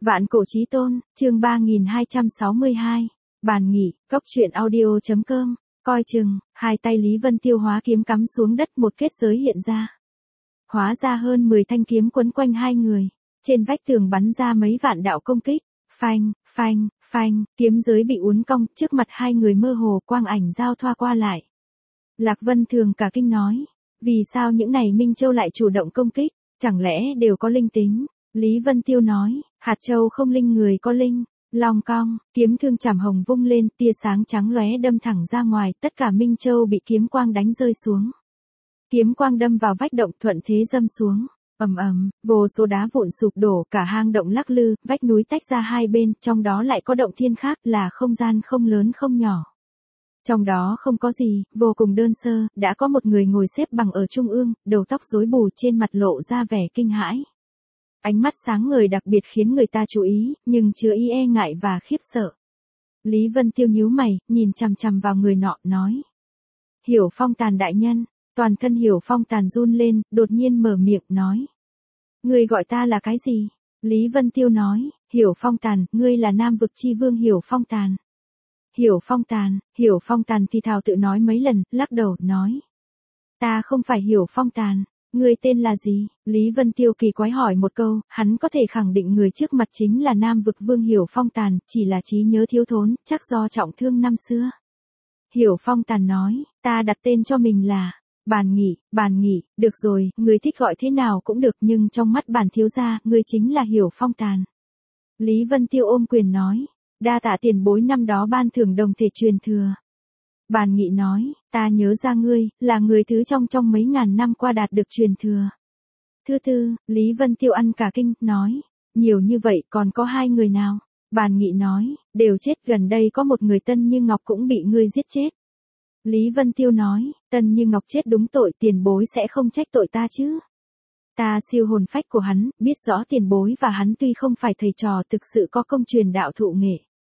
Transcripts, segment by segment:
Vạn cổ chí tôn, chương 3262. Bàn nghỉ, cốc truyện audio.com. Coi chừng, hai tay Lý Vân Tiêu hóa kiếm cắm xuống đất, một kết giới hiện ra. Hóa ra hơn 10 thanh kiếm quấn quanh hai người. Trên vách tường bắn ra mấy vạn đạo công kích. Phanh, phanh, phanh, kiếm giới bị uốn cong, trước mặt hai người mơ hồ quang ảnh giao thoa qua lại. Lạc Vân Thường cả kinh nói, vì sao những này Minh Châu lại chủ động công kích, chẳng lẽ đều có linh tính? Lý Vân Tiêu nói, hạt châu không linh người có linh. Long cong, kiếm thương chảm hồng vung lên, tia sáng trắng lóe đâm thẳng ra ngoài, tất cả Minh Châu bị kiếm quang đánh rơi xuống. Kiếm quang đâm vào vách động, thuận thế dâm xuống. Ầm ầm, vô số đá vụn sụp đổ, cả hang động lắc lư, vách núi tách ra hai bên, trong đó lại có động thiên khác, là không gian không lớn không nhỏ. Trong đó không có gì, vô cùng đơn sơ, đã có một người ngồi xếp bằng ở trung ương, đầu tóc rối bù, trên mặt lộ ra vẻ kinh hãi. Ánh mắt sáng ngời đặc biệt khiến người ta chú ý, nhưng chứa ý e ngại và khiếp sợ. Lý Vân Tiêu nhíu mày, nhìn chằm chằm vào người nọ, nói. Hiểu Phong Tàn đại nhân, toàn thân Hiểu Phong Tàn run lên, đột nhiên mở miệng, nói. Ngươi gọi ta là cái gì? Lý Vân Tiêu nói, Hiểu Phong Tàn, ngươi là Nam Vực Chi Vương Hiểu Phong Tàn. Hiểu Phong Tàn thì thào tự nói mấy lần, lắc đầu, nói. Ta không phải Hiểu Phong Tàn. Ngươi tên là gì? Lý Vân Tiêu kỳ quái hỏi một câu, hắn có thể khẳng định người trước mặt chính là Nam Vực Vương Hiểu Phong Tàn, chỉ là trí nhớ thiếu thốn, chắc do trọng thương năm xưa. Hiểu Phong Tàn nói, ta đặt tên cho mình là Bàn Nghỉ, được rồi, người thích gọi thế nào cũng được, nhưng trong mắt bản thiếu gia, ngươi chính là Hiểu Phong Tàn. Lý Vân Tiêu ôm quyền nói, đa tạ tiền bối năm đó ban thưởng đồng thể truyền thừa. Bàn Nghị nói, ta nhớ ra ngươi, là người thứ trong mấy ngàn năm qua đạt được truyền thừa. Thứ tư, Lý Vân Tiêu ăn cả kinh, nói, nhiều như vậy còn có hai người nào? Bàn Nghị nói, đều chết, gần đây có một người Tân Như Ngọc cũng bị ngươi giết chết. Lý Vân Tiêu nói, Tân Như Ngọc chết đúng tội, tiền bối sẽ không trách tội ta chứ? Ta siêu hồn phách của hắn, biết rõ tiền bối và hắn tuy không phải thầy trò thực sự có công truyền đạo thụ nghệ.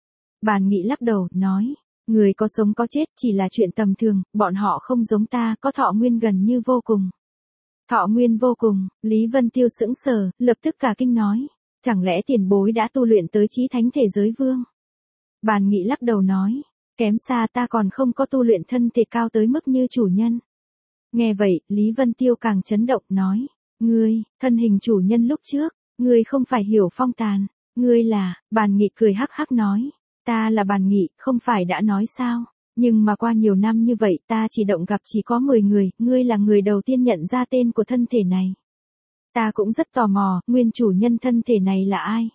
Bàn Nghị lắc đầu, nói. Người có sống có chết chỉ là chuyện tầm thường, bọn họ không giống ta, có thọ nguyên gần như vô cùng. Thọ nguyên vô cùng, Lý Vân Tiêu sững sờ, lập tức cả kinh nói. Chẳng lẽ tiền bối đã tu luyện tới chí thánh thể giới vương? Bàn Nghị lắc đầu nói. Kém xa, ta còn không có tu luyện thân thể cao tới mức như chủ nhân. Nghe vậy, Lý Vân Tiêu càng chấn động, nói. Ngươi, thân hình chủ nhân lúc trước, ngươi không phải Hiểu Phong Tàn. Ngươi là, Bàn Nghị cười hắc hắc nói. Ta là Bàn Nghị, không phải đã nói sao? Nhưng mà qua nhiều năm như vậy, ta chỉ động gặp chỉ có 10 người, ngươi là người đầu tiên nhận ra tên của thân thể này. Ta cũng rất tò mò, nguyên chủ nhân thân thể này là ai?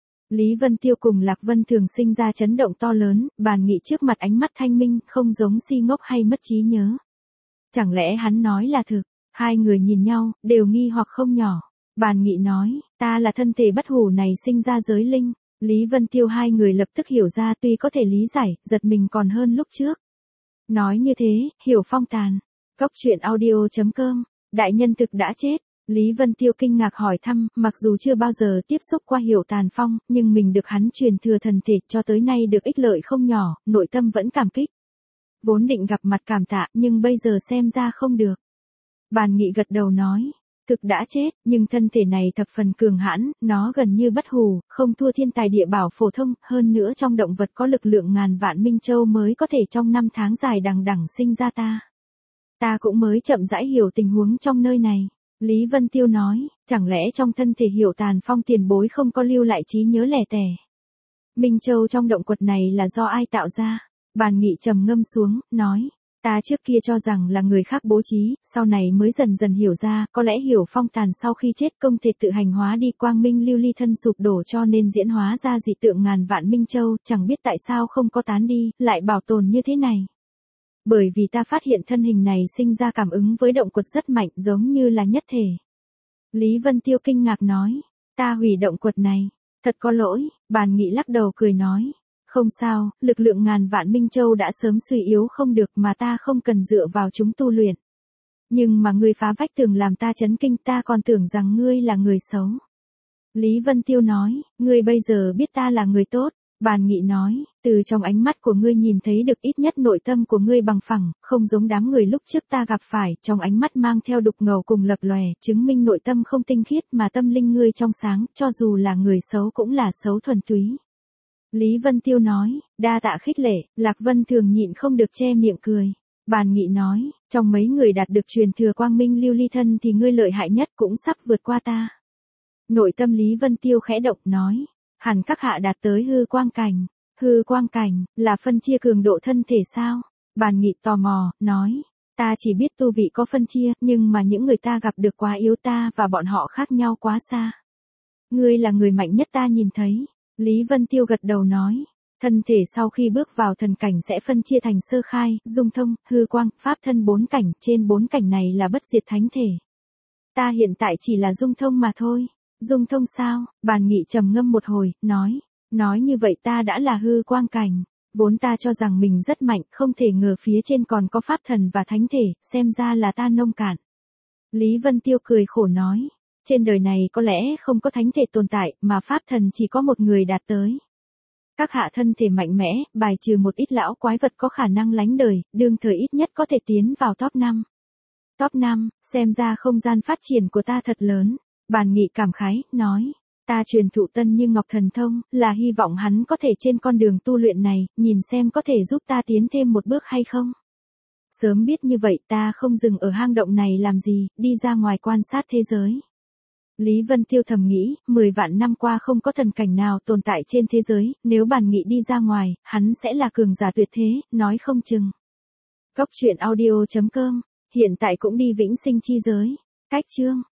Lý Vân Tiêu cùng Lạc Vân Thường sinh ra chấn động to lớn, Bàn Nghị trước mặt ánh mắt thanh minh, không giống si ngốc hay mất trí nhớ. Chẳng lẽ hắn nói là thực? Hai người nhìn nhau, đều nghi hoặc không nhỏ. Bàn Nghị nói, ta là thân thể bất hủ này sinh ra giới linh. Lý Vân Tiêu hai người lập tức hiểu ra, tuy có thể lý giải, giật mình còn hơn lúc trước. Nói như thế, Hiểu Phong Tàn. Cốc truyện audio.com. Đại nhân thực đã chết. Lý Vân Tiêu kinh ngạc hỏi thăm, mặc dù chưa bao giờ tiếp xúc qua Hiểu Tàn Phong, nhưng mình được hắn truyền thừa thần thể cho tới nay được ích lợi không nhỏ, nội tâm vẫn cảm kích. Vốn định gặp mặt cảm tạ, nhưng bây giờ xem ra không được. Bàn Nghị gật đầu nói. Thực đã chết, nhưng thân thể này thập phần cường hãn, nó gần như bất hủ, không thua thiên tài địa bảo phổ thông, hơn nữa trong động vật có lực lượng ngàn vạn Minh Châu mới có thể trong năm tháng dài đằng đẵng sinh ra ta. Ta cũng mới chậm rãi hiểu tình huống trong nơi này. Lý Vân Tiêu nói, chẳng lẽ trong thân thể Hiểu Tàn Phong tiền bối không có lưu lại trí nhớ lẻ tẻ? Minh Châu trong động quật này là do ai tạo ra? Bàn Nghị trầm ngâm xuống, nói. Ta trước kia cho rằng là người khác bố trí, sau này mới dần dần hiểu ra, có lẽ Hiểu Phong Tàn sau khi chết công thể tự hành hóa đi, quang minh lưu ly thân sụp đổ cho nên diễn hóa ra dị tượng ngàn vạn Minh Châu, chẳng biết tại sao không có tán đi, lại bảo tồn như thế này. Bởi vì ta phát hiện thân hình này sinh ra cảm ứng với động quật rất mạnh, giống như là nhất thể. Lý Vân Tiêu kinh ngạc nói, ta hủy động quật này, thật có lỗi. Bàn Nghị lắc đầu cười nói. Không sao, lực lượng ngàn vạn Minh Châu đã sớm suy yếu không được mà ta không cần dựa vào chúng tu luyện. Nhưng mà ngươi phá vách tường làm ta chấn kinh, ta còn tưởng rằng ngươi là người xấu. Lý Vân Tiêu nói, ngươi bây giờ biết ta là người tốt. Bàn Nghị nói, từ trong ánh mắt của ngươi nhìn thấy được ít nhất nội tâm của ngươi bằng phẳng, không giống đám người lúc trước ta gặp phải, trong ánh mắt mang theo đục ngầu cùng lập lòe, chứng minh nội tâm không tinh khiết mà tâm linh ngươi trong sáng, cho dù là người xấu cũng là xấu thuần túy. Lý Vân Tiêu nói, đa tạ khích lệ, Lạc Vân Thường nhịn không được che miệng cười. Bàn Nghị nói, trong mấy người đạt được truyền thừa quang minh lưu ly thân thì ngươi lợi hại nhất cũng sắp vượt qua ta. Nội tâm Lý Vân Tiêu khẽ động nói, hẳn các hạ đạt tới hư quang cảnh. Hư quang cảnh, là phân chia cường độ thân thể sao? Bàn Nghị tò mò, nói, ta chỉ biết tu vị có phân chia, nhưng mà những người ta gặp được quá yếu ta và bọn họ khác nhau quá xa. Ngươi là người mạnh nhất ta nhìn thấy. Lý Vân Tiêu gật đầu nói, thân thể sau khi bước vào thần cảnh sẽ phân chia thành sơ khai, dung thông, hư quang, pháp thân 4 cảnh, trên 4 cảnh này là bất diệt thánh thể. Ta hiện tại chỉ là dung thông mà thôi. Dung thông sao? Bàn Nghị trầm ngâm một hồi, nói như vậy ta đã là hư quang cảnh. Vốn ta cho rằng mình rất mạnh, không thể ngờ phía trên còn có pháp thần và thánh thể, xem ra là ta nông cạn. Lý Vân Tiêu cười khổ nói, trên đời này có lẽ không có thánh thể tồn tại, mà pháp thần chỉ có một người đạt tới. Các hạ thân thể mạnh mẽ, bài trừ một ít lão quái vật có khả năng lánh đời, đương thời ít nhất có thể tiến vào top 5. Top 5, xem ra không gian phát triển của ta thật lớn. Bàn Nghị cảm khái, nói, ta truyền thụ Tân Như Ngọc thần thông, là hy vọng hắn có thể trên con đường tu luyện này, nhìn xem có thể giúp ta tiến thêm một bước hay không. Sớm biết như vậy ta không dừng ở hang động này làm gì, đi ra ngoài quan sát thế giới. Lý Vân Tiêu thầm nghĩ, 10 vạn năm qua không có thần cảnh nào tồn tại trên thế giới, nếu Bàn Nghị đi ra ngoài, hắn sẽ là cường giả tuyệt thế, nói không chừng. Cốc truyện audio.com, hiện tại cũng đi vĩnh sinh chi giới. Cách chương